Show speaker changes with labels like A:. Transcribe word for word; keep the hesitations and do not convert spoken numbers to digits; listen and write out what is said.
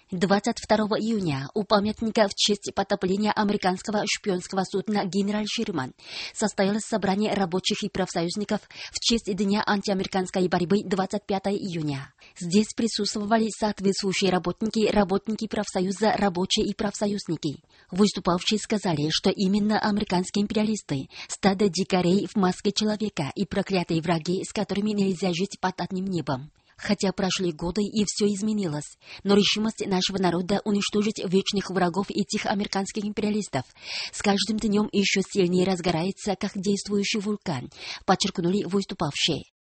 A: двадцать второго июня у памятника в честь потопления американского шпионского судна «Генерал Шерман» состоялось собрание рабочих и профсоюзников в честь Дня антиамериканской борьбы двадцать пятого июня. Здесь присутствовали соответствующие работники, работники профсоюза, рабочие и профсоюзники. Выступавшие сказали, что именно американские империалисты – стадо дикарей в маске человека и проклятые враги, с которыми нельзя жить под одним небом. Хотя прошли годы и все изменилось, но решимость нашего народа уничтожить вечных врагов этих американских империалистов с каждым днем еще сильнее разгорается, как действующий вулкан, подчеркнули выступавшие.